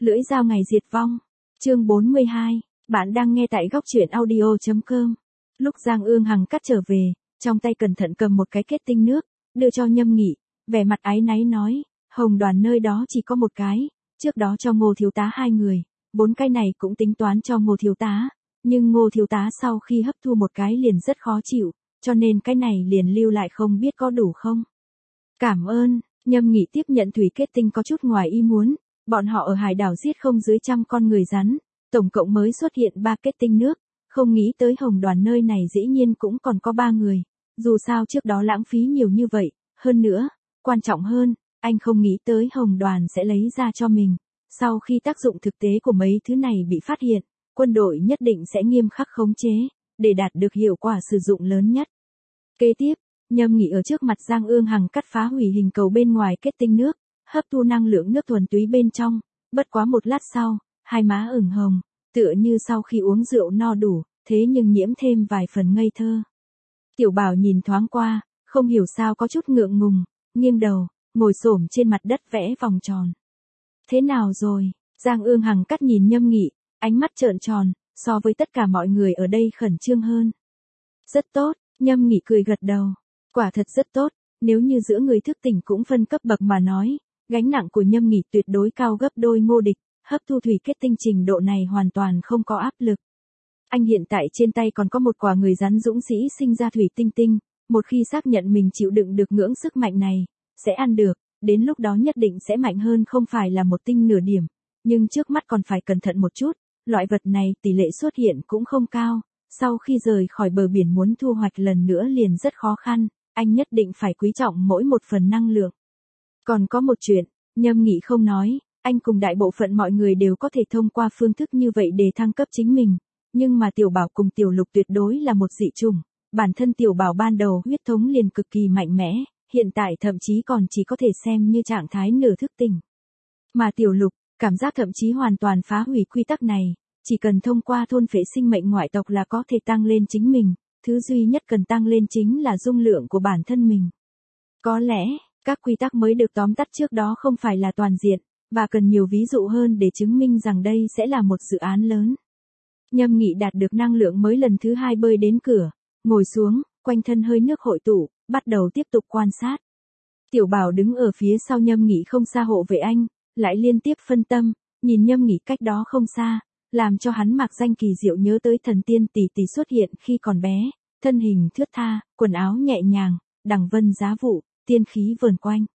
Lưỡi dao ngày diệt vong. Chương 42. Bạn đang nghe tại góc truyện audio.com. Lúc Giang Ương Hằng cắt trở về, trong tay cẩn thận cầm một cái kết tinh nước, đưa cho Nhâm Nghị, vẻ mặt áy náy nói, hồng đoàn nơi đó chỉ có một cái, trước đó cho Ngô thiếu tá 2 người, 4 cái này cũng tính toán cho Ngô thiếu tá, nhưng Ngô thiếu tá sau khi hấp thu một cái liền rất khó chịu, cho nên cái này liền lưu lại không biết có đủ không. Cảm ơn. Nhâm Nghị tiếp nhận thủy kết tinh có chút ngoài ý muốn, bọn họ ở hải đảo giết không dưới 100 con người rắn, tổng cộng mới xuất hiện 3 kết tinh nước, không nghĩ tới hồng đoàn nơi này dĩ nhiên cũng còn có 3 người, dù sao trước đó lãng phí nhiều như vậy, hơn nữa, quan trọng hơn, anh không nghĩ tới hồng đoàn sẽ lấy ra cho mình, sau khi tác dụng thực tế của mấy thứ này bị phát hiện, quân đội nhất định sẽ nghiêm khắc khống chế, để đạt được hiệu quả sử dụng lớn nhất. Kế tiếp, Nhâm Nghị ở trước mặt Giang Ương Hằng cắt phá hủy hình cầu bên ngoài kết tinh nước, hấp thu năng lượng nước thuần túy bên trong, bất quá một lát sau, hai má ửng hồng, tựa như sau khi uống rượu no đủ, thế nhưng nhiễm thêm vài phần ngây thơ. Tiểu Bảo nhìn thoáng qua, không hiểu sao có chút ngượng ngùng, nghiêng đầu, ngồi xổm trên mặt đất vẽ vòng tròn. Thế nào rồi? Giang Ương Hằng cắt nhìn Nhâm Nghị, ánh mắt trợn tròn, so với tất cả mọi người ở đây khẩn trương hơn. Rất tốt, Nhâm Nghị cười gật đầu. Quả thật rất tốt, nếu như giữa người thức tỉnh cũng phân cấp bậc mà nói, gánh nặng của Nhâm Nghị tuyệt đối cao gấp đôi Ngô Địch, hấp thu thủy kết tinh trình độ này hoàn toàn không có áp lực. Anh hiện tại trên tay còn có một quả người rắn dũng sĩ sinh ra thủy tinh tinh, một khi xác nhận mình chịu đựng được ngưỡng sức mạnh này, sẽ ăn được, đến lúc đó nhất định sẽ mạnh hơn không phải là một tinh nửa điểm, nhưng trước mắt còn phải cẩn thận một chút, loại vật này tỷ lệ xuất hiện cũng không cao, sau khi rời khỏi bờ biển muốn thu hoạch lần nữa liền rất khó khăn. Anh nhất định phải quý trọng mỗi một phần năng lượng. Còn có một chuyện, Nhâm Nghị không nói, anh cùng đại bộ phận mọi người đều có thể thông qua phương thức như vậy để thăng cấp chính mình, nhưng mà Tiểu Bảo cùng Tiểu Lục tuyệt đối là một dị chủng, bản thân Tiểu Bảo ban đầu huyết thống liền cực kỳ mạnh mẽ, hiện tại thậm chí còn chỉ có thể xem như trạng thái nửa thức tỉnh. Mà Tiểu Lục, cảm giác thậm chí hoàn toàn phá hủy quy tắc này, chỉ cần thông qua thôn phệ sinh mệnh ngoại tộc là có thể tăng lên chính mình. Thứ duy nhất cần tăng lên chính là dung lượng của bản thân mình. Có lẽ, các quy tắc mới được tóm tắt trước đó không phải là toàn diện, và cần nhiều ví dụ hơn để chứng minh rằng đây sẽ là một dự án lớn. Nhâm Nghị đạt được năng lượng mới lần thứ 2 bơi đến cửa, ngồi xuống, quanh thân hơi nước hội tụ, bắt đầu tiếp tục quan sát. Tiểu Bảo đứng ở phía sau Nhâm Nghị không xa hộ vệ anh, lại liên tiếp phân tâm, nhìn Nhâm Nghị cách đó không xa. Làm cho hắn mặc danh kỳ diệu nhớ tới thần tiên tỷ tỷ xuất hiện khi còn bé, thân hình thướt tha, quần áo nhẹ nhàng, đằng vân giá vụ, tiên khí vờn quanh.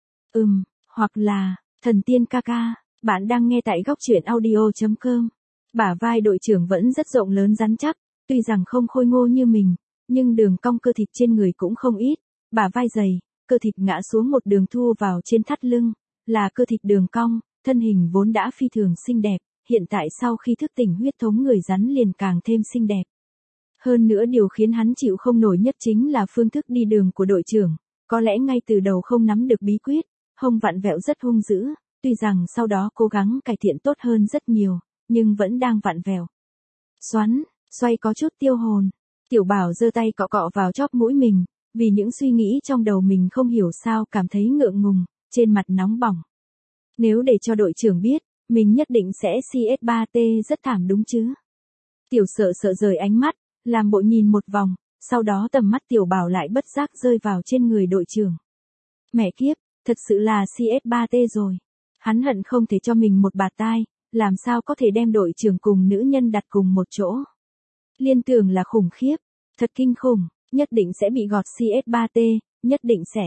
Hoặc là, thần tiên ca ca, bạn đang nghe tại góc truyện audio.com. Bả vai đội trưởng vẫn rất rộng lớn rắn chắc, tuy rằng không khôi ngô như mình, nhưng đường cong cơ thịt trên người cũng không ít, bả vai dày, cơ thịt ngã xuống một đường thu vào trên thắt lưng, là cơ thịt đường cong, thân hình vốn đã phi thường xinh đẹp. Hiện tại sau khi thức tỉnh huyết thống người rắn liền càng thêm xinh đẹp. Hơn nữa điều khiến hắn chịu không nổi nhất chính là phương thức đi đường của đội trưởng, có lẽ ngay từ đầu không nắm được bí quyết, hông vặn vẹo rất hung dữ, tuy rằng sau đó cố gắng cải thiện tốt hơn rất nhiều, nhưng vẫn đang vặn vẹo. Xoắn, xoay có chút tiêu hồn, Tiểu Bảo giơ tay cọ cọ vào chóp mũi mình, vì những suy nghĩ trong đầu mình không hiểu sao cảm thấy ngượng ngùng, trên mặt nóng bỏng. Nếu để cho đội trưởng biết, mình nhất định sẽ CS3T rất thảm đúng chứ. Tiểu Sợ Sợ rời ánh mắt, làm bộ nhìn một vòng, sau đó tầm mắt Tiểu Bảo lại bất giác rơi vào trên người đội trưởng. Mẹ kiếp, thật sự là CS3T rồi. Hắn hận không thể cho mình một bạt tai, làm sao có thể đem đội trưởng cùng nữ nhân đặt cùng một chỗ. Liên tưởng là khủng khiếp, thật kinh khủng, nhất định sẽ bị gọt CS3T, nhất định sẽ.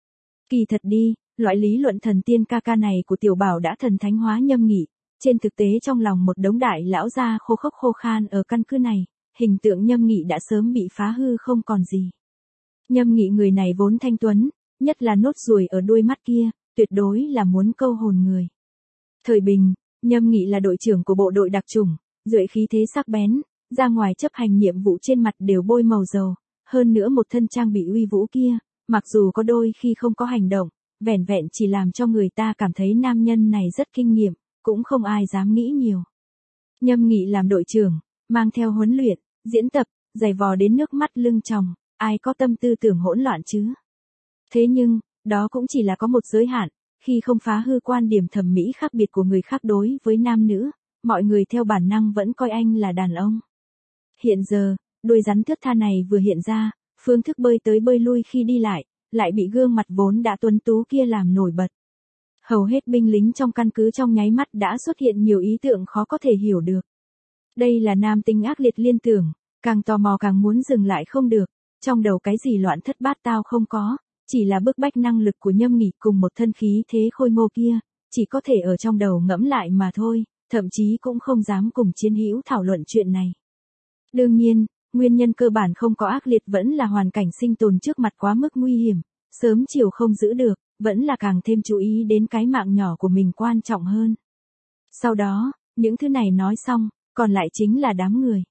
Kỳ thật đi. Loại lý luận thần tiên ca ca này của Tiểu Bảo đã thần thánh hóa Nhâm Nghị, trên thực tế trong lòng một đống đại lão gia khô khốc khô khan ở căn cứ này, hình tượng Nhâm Nghị đã sớm bị phá hư không còn gì. Nhâm Nghị người này vốn thanh tuấn, nhất là nốt ruồi ở đuôi mắt kia, tuyệt đối là muốn câu hồn người. Thời bình, Nhâm Nghị là đội trưởng của bộ đội đặc chủng, duệ khí thế sắc bén, ra ngoài chấp hành nhiệm vụ trên mặt đều bôi màu dầu, hơn nữa một thân trang bị uy vũ kia, mặc dù có đôi khi không có hành động, vẻn vẹn chỉ làm cho người ta cảm thấy nam nhân này rất kinh nghiệm, cũng không ai dám nghĩ nhiều. Nhâm Nghị làm đội trưởng, mang theo huấn luyện, diễn tập, giày vò đến nước mắt lưng tròng, ai có tâm tư tưởng hỗn loạn chứ. Thế nhưng, đó cũng chỉ là có một giới hạn, khi không phá hư quan điểm thẩm mỹ khác biệt của người khác đối với nam nữ, mọi người theo bản năng vẫn coi anh là đàn ông. Hiện giờ, đuôi rắn thướt tha này vừa hiện ra, phương thức bơi tới bơi lui khi đi lại bị gương mặt vốn đã tuấn tú kia làm nổi bật. Hầu hết binh lính trong căn cứ trong nháy mắt đã xuất hiện nhiều ý tưởng khó có thể hiểu được. Đây là nam tính ác liệt liên tưởng, càng tò mò càng muốn dừng lại không được, trong đầu cái gì loạn thất bát tao không có, chỉ là bức bách năng lực của Nhâm Nghị cùng một thân khí thế khôi ngô kia, chỉ có thể ở trong đầu ngẫm lại mà thôi, thậm chí cũng không dám cùng chiến hữu thảo luận chuyện này. Đương nhiên, nguyên nhân cơ bản không có ác liệt vẫn là hoàn cảnh sinh tồn trước mặt quá mức nguy hiểm, sớm chiều không giữ được, vẫn là càng thêm chú ý đến cái mạng nhỏ của mình quan trọng hơn. Sau đó, những thứ này nói xong, còn lại chính là đám người.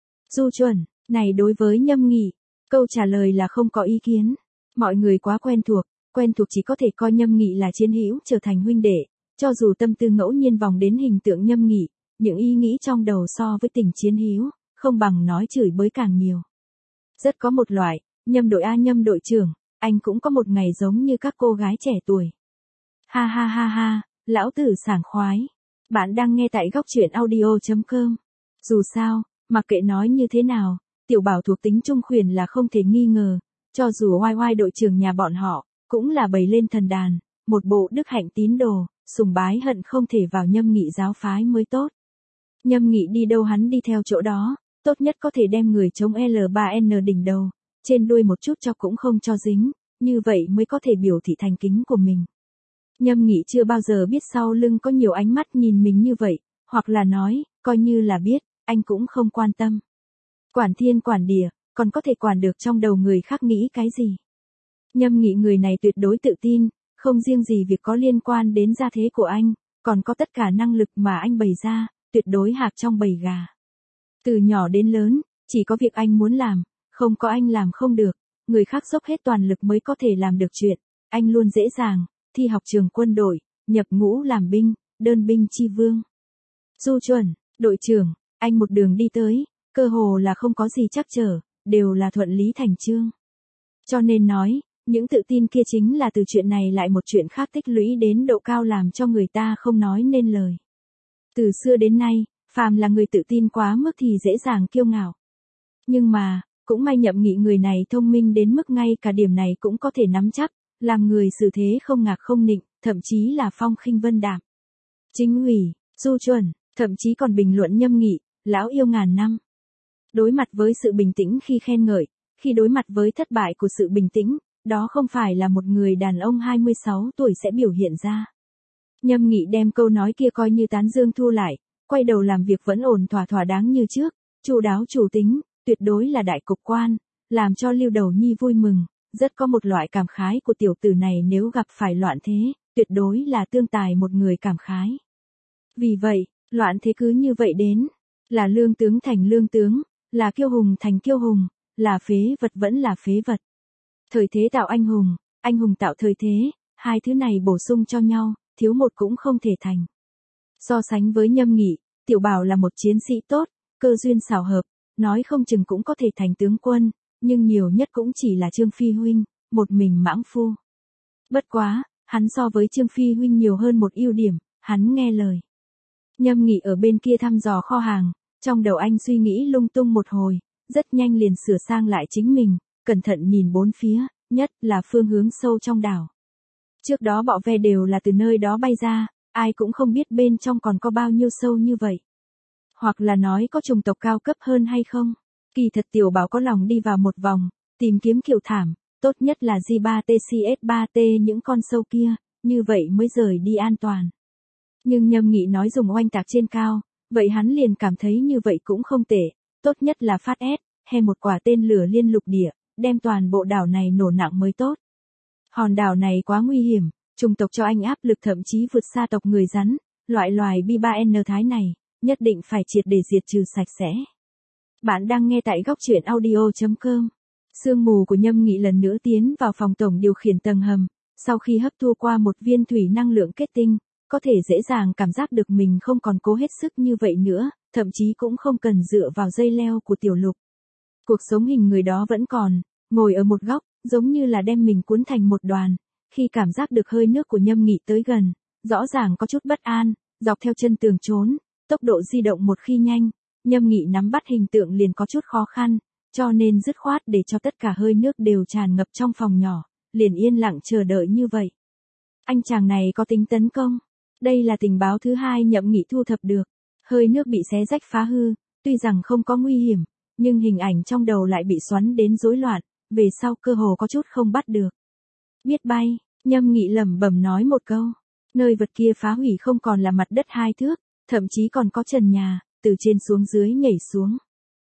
Du Chuẩn, này đối với Nhâm Nghị, câu trả lời là không có ý kiến. Mọi người quá quen thuộc chỉ có thể coi Nhâm Nghị là chiến hữu trở thành huynh đệ, cho dù tâm tư ngẫu nhiên vòng đến hình tượng Nhâm Nghị, những ý nghĩ trong đầu so với tình chiến hữu, không bằng nói chửi bới càng nhiều. Rất có một loại, Nhâm đội A Nhâm đội trưởng, anh cũng có một ngày giống như các cô gái trẻ tuổi. Ha ha ha ha, lão tử sảng khoái. Bạn đang nghe tại góc truyện audio.com. Dù sao, mặc kệ nói như thế nào, Tiểu Bảo thuộc tính trung khuyển là không thể nghi ngờ, cho dù oai oai đội trưởng nhà bọn họ, cũng là bày lên thần đàn, một bộ đức hạnh tín đồ, sùng bái hận không thể vào Nhâm Nghị giáo phái mới tốt. Nhâm Nghị đi đâu hắn đi theo chỗ đó, tốt nhất có thể đem người chống L3N đỉnh đầu, trên đuôi một chút cho cũng không cho dính, như vậy mới có thể biểu thị thành kính của mình. Nhâm Nghị chưa bao giờ biết sau lưng có nhiều ánh mắt nhìn mình như vậy, hoặc là nói, coi như là biết, anh cũng không quan tâm. Quản thiên quản địa, còn có thể quản được trong đầu người khác nghĩ cái gì. Nhâm Nghị người này tuyệt đối tự tin, không riêng gì việc có liên quan đến gia thế của anh, còn có tất cả năng lực mà anh bày ra, tuyệt đối hạc trong bầy gà. Từ nhỏ đến lớn, chỉ có việc anh muốn làm, không có anh làm không được, người khác dốc hết toàn lực mới có thể làm được chuyện, anh luôn dễ dàng, thi học trường quân đội, nhập ngũ làm binh, đơn binh chi vương. Du Chuẩn, đội trưởng, anh một đường đi tới, cơ hồ là không có gì trắc trở, đều là thuận lý thành chương. Cho nên nói, những tự tin kia chính là từ chuyện này lại một chuyện khác tích lũy đến độ cao làm cho người ta không nói nên lời. Từ xưa đến nay, phàm là người tự tin quá mức thì dễ dàng kiêu ngạo. Nhưng mà, cũng may Nhậm Nghị người này thông minh đến mức ngay cả điểm này cũng có thể nắm chắc, làm người xử thế không ngạc không nịnh, thậm chí là phong khinh vân đạm. Chính ủy, Du Chuẩn, thậm chí còn bình luận Nhâm Nghị, lão yêu ngàn năm. Đối mặt với sự bình tĩnh khi khen ngợi, khi đối mặt với thất bại của sự bình tĩnh, đó không phải là một người đàn ông 26 tuổi sẽ biểu hiện ra. Nhâm Nghị đem câu nói kia coi như tán dương thu lại, quay đầu làm việc vẫn ổn thỏa thỏa đáng như trước, chu đáo chủ tính, tuyệt đối là đại cục quan, làm cho Lưu Đầu Nhi vui mừng, rất có một loại cảm khái của tiểu tử này nếu gặp phải loạn thế, tuyệt đối là tương tài một người cảm khái. Vì vậy, loạn thế cứ như vậy đến, là lương tướng thành lương tướng, là kiêu hùng thành kiêu hùng, là phế vật vẫn là phế vật. Thời thế tạo anh hùng tạo thời thế, hai thứ này bổ sung cho nhau, thiếu một cũng không thể thành. So sánh với Nhâm Nghị, Tiểu Bảo là một chiến sĩ tốt, cơ duyên xảo hợp, nói không chừng cũng có thể thành tướng quân, nhưng nhiều nhất cũng chỉ là Trương Phi huynh, một mình mãng phu. Bất quá, hắn so với Trương Phi huynh nhiều hơn một ưu điểm, hắn nghe lời. Nhâm Nghị ở bên kia thăm dò kho hàng, trong đầu anh suy nghĩ lung tung một hồi, rất nhanh liền sửa sang lại chính mình, cẩn thận nhìn bốn phía, nhất là phương hướng sâu trong đảo. Trước đó bọ ve đều là từ nơi đó bay ra, ai cũng không biết bên trong còn có bao nhiêu sâu như vậy. Hoặc là nói có chủng tộc cao cấp hơn hay không. Kỳ thật Tiểu Bảo có lòng đi vào một vòng, tìm kiếm kiểu thảm, tốt nhất là J3TCS3T những con sâu kia, như vậy mới rời đi an toàn. Nhưng Nhâm Nghị nói dùng oanh tạc trên cao, vậy hắn liền cảm thấy như vậy cũng không tệ, tốt nhất là phát S, hay một quả tên lửa liên lục địa, đem toàn bộ đảo này nổ nặng mới tốt. Hòn đảo này quá nguy hiểm, chủng tộc cho anh áp lực thậm chí vượt xa tộc người rắn, loại loài B3N Thái này, nhất định phải triệt để diệt trừ sạch sẽ. Bạn đang nghe tại góc truyện audio.com. Sương mù của Nhâm Nghị lần nữa tiến vào phòng tổng điều khiển tầng hầm, sau khi hấp thu qua một viên thủy năng lượng kết tinh, có thể dễ dàng cảm giác được mình không còn cố hết sức như vậy nữa, thậm chí cũng không cần dựa vào dây leo của Tiểu Lục. Cuộc sống hình người đó vẫn còn, ngồi ở một góc, giống như là đem mình cuốn thành một đoàn, Khi cảm giác được hơi nước của Nhâm Nghị tới gần, rõ ràng có chút bất an, dọc theo chân tường trốn, tốc độ di động một khi nhanh, Nhâm Nghị nắm bắt hình tượng liền có chút khó khăn, cho nên dứt khoát để cho tất cả hơi nước đều tràn ngập trong phòng nhỏ, liền yên lặng chờ đợi như vậy. Anh chàng này có tính tấn công. Đây là tình báo thứ hai Nhâm Nghị thu thập được. Hơi nước bị xé rách phá hư, tuy rằng không có nguy hiểm, nhưng hình ảnh trong đầu lại bị xoắn đến rối loạn, về sau cơ hồ có chút không bắt được. Biết bay, Nhâm Nghị lẩm bẩm nói một câu. Nơi vật kia phá hủy không còn là mặt đất 2 thước, thậm chí còn có trần nhà, từ trên xuống dưới nhảy xuống.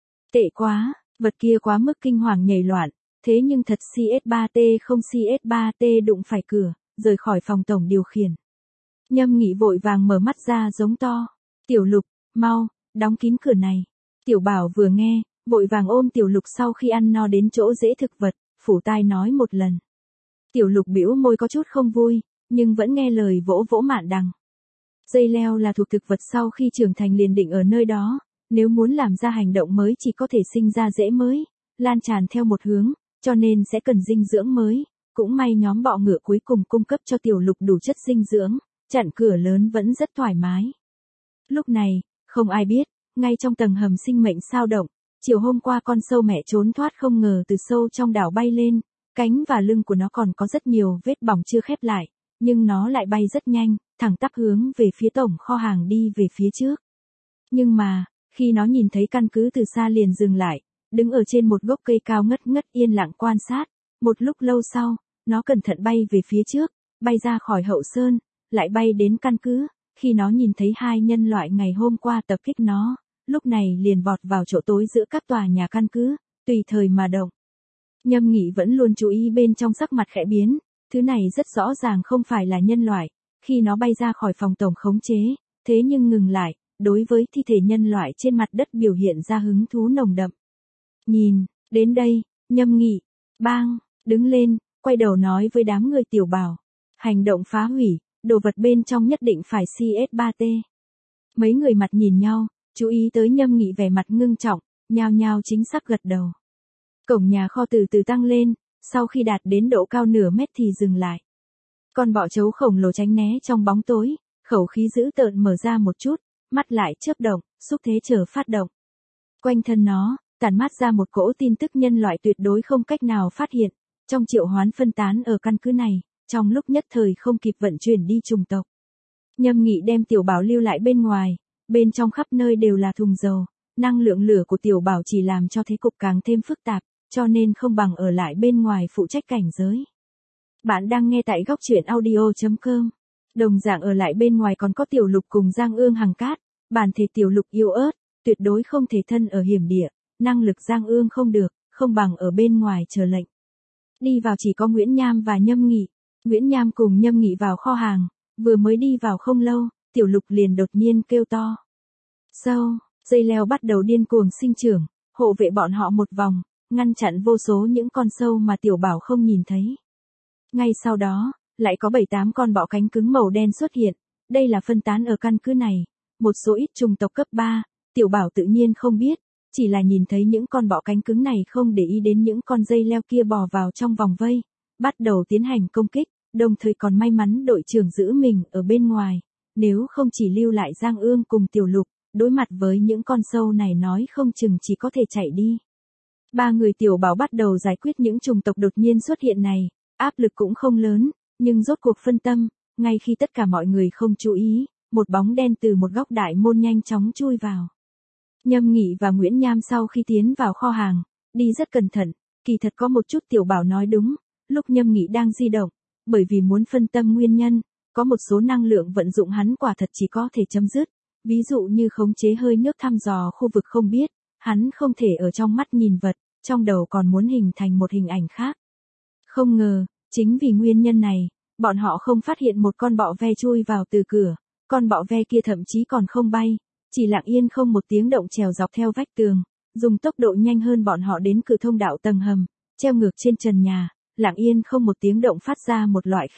Tệ quá, vật kia quá mức kinh hoàng nhảy loạn, thế nhưng thật CS3T không CS3T đụng phải cửa, rời khỏi phòng tổng điều khiển. Nhâm Nghị vội vàng mở mắt ra giống to. Tiểu Lục, mau, đóng kín cửa này. Tiểu Bảo vừa nghe, vội vàng ôm Tiểu Lục sau khi ăn no đến chỗ dễ thực vật, phủ tai nói một lần. Tiểu Lục bĩu môi có chút không vui, nhưng vẫn nghe lời vỗ vỗ mạn đằng. Dây leo là thuộc thực vật sau khi trưởng thành liền định ở nơi đó, nếu muốn làm ra hành động mới chỉ có thể sinh ra rễ mới, lan tràn theo một hướng, cho nên sẽ cần dinh dưỡng mới. Cũng may nhóm bọ ngựa cuối cùng cung cấp cho Tiểu Lục đủ chất dinh dưỡng, chặn cửa lớn vẫn rất thoải mái. Lúc này, không ai biết, ngay trong tầng hầm sinh mệnh sao động, chiều hôm qua con sâu mẹ trốn thoát không ngờ từ sâu trong đảo bay lên, cánh và lưng của nó còn có rất nhiều vết bỏng chưa khép lại, nhưng nó lại bay rất nhanh, thẳng tắp hướng về phía tổng kho hàng đi về phía trước. Nhưng mà, khi nó nhìn thấy căn cứ từ xa liền dừng lại, đứng ở trên một gốc cây cao ngất ngất yên lặng quan sát, một lúc lâu sau, nó cẩn thận bay về phía trước, bay ra khỏi hậu sơn, lại bay đến căn cứ, khi nó nhìn thấy 2 nhân loại ngày hôm qua tập kích nó, lúc này liền vọt vào chỗ tối giữa các tòa nhà căn cứ, tùy thời mà động. Nhâm Nghị vẫn luôn chú ý bên trong sắc mặt khẽ biến, thứ này rất rõ ràng không phải là nhân loại, khi nó bay ra khỏi phòng tổng khống chế, thế nhưng ngừng lại, đối với thi thể nhân loại trên mặt đất biểu hiện ra hứng thú nồng đậm. Nhìn, đến đây, Nhâm Nghị, bang, đứng lên, quay đầu nói với đám người Tiểu Bảo. Hành động phá hủy, đồ vật bên trong nhất định phải CS3T. Mấy người mặt nhìn nhau, chú ý tới Nhâm Nghị vẻ mặt ngưng trọng, nhao nhao chính xác gật đầu. Cổng nhà kho từ từ tăng lên, sau khi đạt đến độ cao nửa mét thì dừng lại. Con bọ trấu khổng lồ tránh né trong bóng tối, khẩu khí dữ tợn mở ra một chút, mắt lại chớp động, xúc thế chờ phát động. Quanh thân nó, tản mát ra một cỗ tin tức nhân loại tuyệt đối không cách nào phát hiện, trong triệu hoán phân tán ở căn cứ này, trong lúc nhất thời không kịp vận chuyển đi trùng tộc. Nhâm Nghị đem Tiểu Bảo lưu lại bên ngoài, bên trong khắp nơi đều là thùng dầu, năng lượng lửa của Tiểu Bảo chỉ làm cho thế cục càng thêm phức tạp, cho nên không bằng ở lại bên ngoài phụ trách cảnh giới. Bạn đang nghe tại góc truyện audio.com. Đồng dạng ở lại bên ngoài còn có Tiểu Lục cùng Giang Ương Hằng Cát, bản thể Tiểu Lục yếu ớt, tuyệt đối không thể thân ở hiểm địa, năng lực Giang Ương không được, không bằng ở bên ngoài chờ lệnh. Đi vào chỉ có Nguyễn Nham và Nhâm Nghị. Nguyễn Nham cùng Nhâm Nghị vào kho hàng, vừa mới đi vào không lâu, Tiểu Lục liền đột nhiên kêu to. Sâu, dây leo bắt đầu điên cuồng sinh trưởng, hộ vệ bọn họ một vòng, ngăn chặn vô số những con sâu mà Tiểu Bảo không nhìn thấy. Ngay sau đó, lại có 7-8 con bọ cánh cứng màu đen xuất hiện, đây là phân tán ở căn cứ này, một số ít trùng tộc cấp 3, Tiểu Bảo tự nhiên không biết, chỉ là nhìn thấy những con bọ cánh cứng này không để ý đến những con dây leo kia bò vào trong vòng vây, bắt đầu tiến hành công kích, đồng thời còn may mắn đội trưởng giữ mình ở bên ngoài, nếu không chỉ lưu lại Giang Ương cùng Tiểu Lục, đối mặt với những con sâu này nói không chừng chỉ có thể chạy đi. 3 người Tiểu Bảo bắt đầu giải quyết những trùng tộc đột nhiên xuất hiện này, áp lực cũng không lớn, nhưng rốt cuộc phân tâm, ngay khi tất cả mọi người không chú ý, một bóng đen từ một góc đại môn nhanh chóng chui vào. Nhâm Nghị và Nguyễn Nham sau khi tiến vào kho hàng, đi rất cẩn thận, kỳ thật có một chút Tiểu Bảo nói đúng, lúc Nhâm Nghị đang di động, bởi vì muốn phân tâm nguyên nhân, có một số năng lượng vận dụng hắn quả thật chỉ có thể chấm dứt, ví dụ như khống chế hơi nước thăm dò khu vực không biết, hắn không thể ở trong mắt nhìn vật, trong đầu còn muốn hình thành một hình ảnh khác. Không ngờ, chính vì nguyên nhân này, bọn họ không phát hiện một con bọ ve chui vào từ cửa, con bọ ve kia thậm chí còn không bay, chỉ lặng yên không một tiếng động trèo dọc theo vách tường, dùng tốc độ nhanh hơn bọn họ đến cửa thông đạo tầng hầm, treo ngược trên trần nhà, lặng yên không một tiếng động phát ra một loại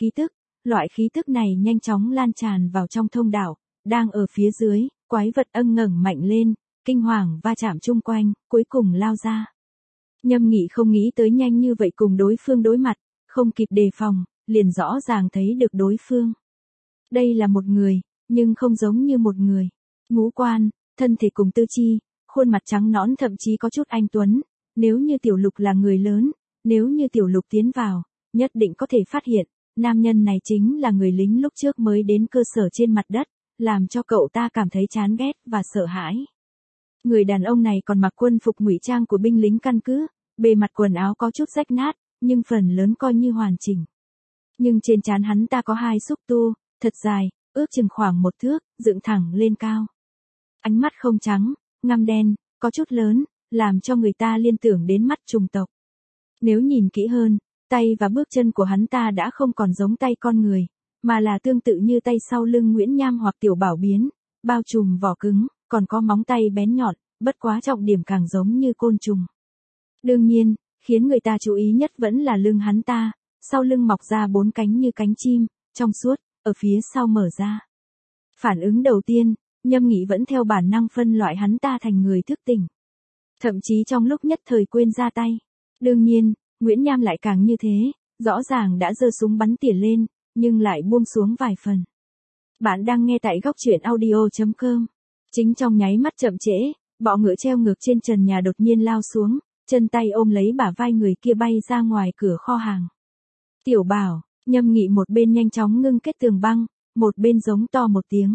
khí tức này nhanh chóng lan tràn vào trong thông đạo, đang ở phía dưới, quái vật ngẩng mạnh lên, kinh hoàng va chạm chung quanh, cuối cùng lao ra. Nhâm Nghị không nghĩ tới nhanh như vậy cùng đối phương đối mặt, không kịp đề phòng, liền rõ ràng thấy được đối phương. Đây là một người, nhưng không giống như một người. Ngũ quan, thân thể cùng tư chi, khuôn mặt trắng nõn thậm chí có chút anh tuấn. Nếu như Tiểu Lục là người lớn, nếu như Tiểu Lục tiến vào, nhất định có thể phát hiện, nam nhân này chính là người lính lúc trước mới đến cơ sở trên mặt đất, làm cho cậu ta cảm thấy chán ghét và sợ hãi. Người đàn ông này còn mặc quân phục ngụy trang của binh lính căn cứ, bề mặt quần áo có chút rách nát, nhưng phần lớn coi như hoàn chỉnh. Nhưng trên trán hắn ta có hai xúc tu, thật dài, ước chừng khoảng 1 thước, dựng thẳng lên cao. Ánh mắt không trắng, ngăm đen, có chút lớn, làm cho người ta liên tưởng đến mắt trùng tộc. Nếu nhìn kỹ hơn, tay và bước chân của hắn ta đã không còn giống tay con người, mà là tương tự như tay sau lưng Nguyễn Nham hoặc Tiểu Bảo biến, bao trùm vỏ cứng, còn có móng tay bén nhọn, bất quá trọng điểm càng giống như côn trùng. Đương nhiên, khiến người ta chú ý nhất vẫn là lưng hắn ta, sau lưng mọc ra 4 cánh như cánh chim, trong suốt, ở phía sau mở ra. Phản ứng đầu tiên, Nhâm Nghị vẫn theo bản năng phân loại hắn ta thành người thức tỉnh. Thậm chí trong lúc nhất thời quên ra tay. Đương nhiên, Nguyễn Nham lại càng như thế, rõ ràng đã giơ súng bắn tỉa lên, nhưng lại buông xuống vài phần. Bạn đang nghe tại góc truyện audio.com. Chính trong nháy mắt chậm trễ, bọ ngựa treo ngược trên trần nhà đột nhiên lao xuống, chân tay ôm lấy bả vai người kia bay ra ngoài cửa kho hàng. Tiểu Bảo, Nhâm Nghị một bên nhanh chóng ngưng kết tường băng, một bên giống to một tiếng.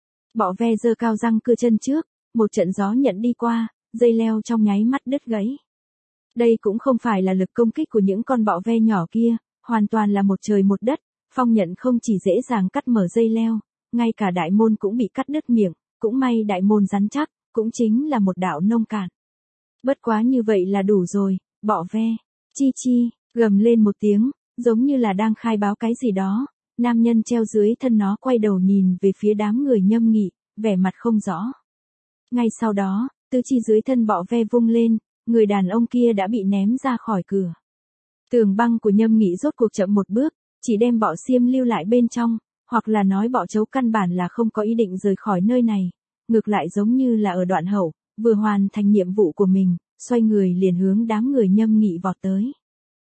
Bọ ve giơ cao răng cưa chân trước, một trận gió nhận đi qua, dây leo trong nháy mắt đứt gãy. Đây cũng không phải là lực công kích của những con bọ ve nhỏ kia, hoàn toàn là một trời một đất, phong nhận không chỉ dễ dàng cắt mở dây leo, ngay cả đại môn cũng bị cắt đứt miệng, cũng may đại môn rắn chắc, cũng chính là một đạo nông cạn. Bất quá như vậy là đủ rồi, bọ ve, chi chi, gầm lên một tiếng, giống như là đang khai báo cái gì đó, nam nhân treo dưới thân nó quay đầu nhìn về phía đám người Nhâm Nghị, vẻ mặt không rõ. Ngay sau đó, tứ chi dưới thân bọ ve vung lên, người đàn ông kia đã bị ném ra khỏi cửa. Tường băng của Nhâm Nghị rốt cuộc chậm một bước, chỉ đem bọ xiêm lưu lại bên trong, hoặc là nói bọ chấu căn bản là không có ý định rời khỏi nơi này, ngược lại giống như là ở đoạn hậu, vừa hoàn thành nhiệm vụ của mình, xoay người liền hướng đám người Nhâm Nghị vọt tới.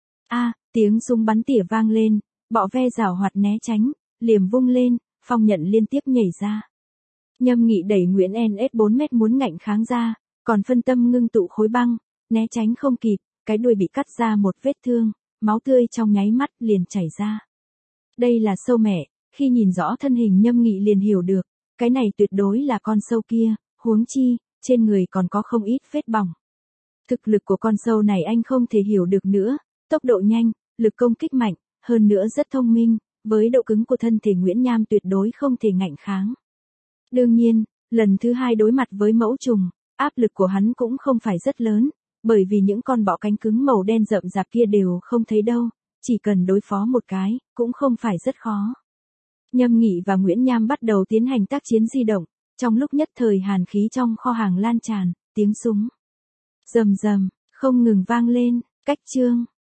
Tiếng súng bắn tỉa vang lên, bọ ve giảo hoạt né tránh, liềm vung lên, phong nhận liên tiếp nhảy ra. Nhâm Nghị đẩy Nguyễn NS 4 mét muốn ngạnh kháng ra, còn phân tâm ngưng tụ khối băng, né tránh không kịp, cái đuôi bị cắt ra một vết thương, máu tươi trong nháy mắt liền chảy ra. Đây là sâu mẹ, khi nhìn rõ thân hình Nhâm Nghị liền hiểu được, cái này tuyệt đối là con sâu kia, huống chi, trên người còn có không ít vết bỏng. Thực lực của con sâu này anh không thể hiểu được nữa, tốc độ nhanh, lực công kích mạnh, hơn nữa rất thông minh, với độ cứng của thân thể Nguyễn Nham tuyệt đối không thể ngạnh kháng. Đương nhiên, lần thứ hai đối mặt với mẫu trùng, áp lực của hắn cũng không phải rất lớn, bởi vì những con bọ cánh cứng màu đen rậm rạp kia đều không thấy đâu, chỉ cần đối phó một cái, cũng không phải rất khó. Nhâm Nghị và Nguyễn Nham bắt đầu tiến hành tác chiến di động, trong lúc nhất thời hàn khí trong kho hàng lan tràn, tiếng súng rầm rầm, không ngừng vang lên, cách chương.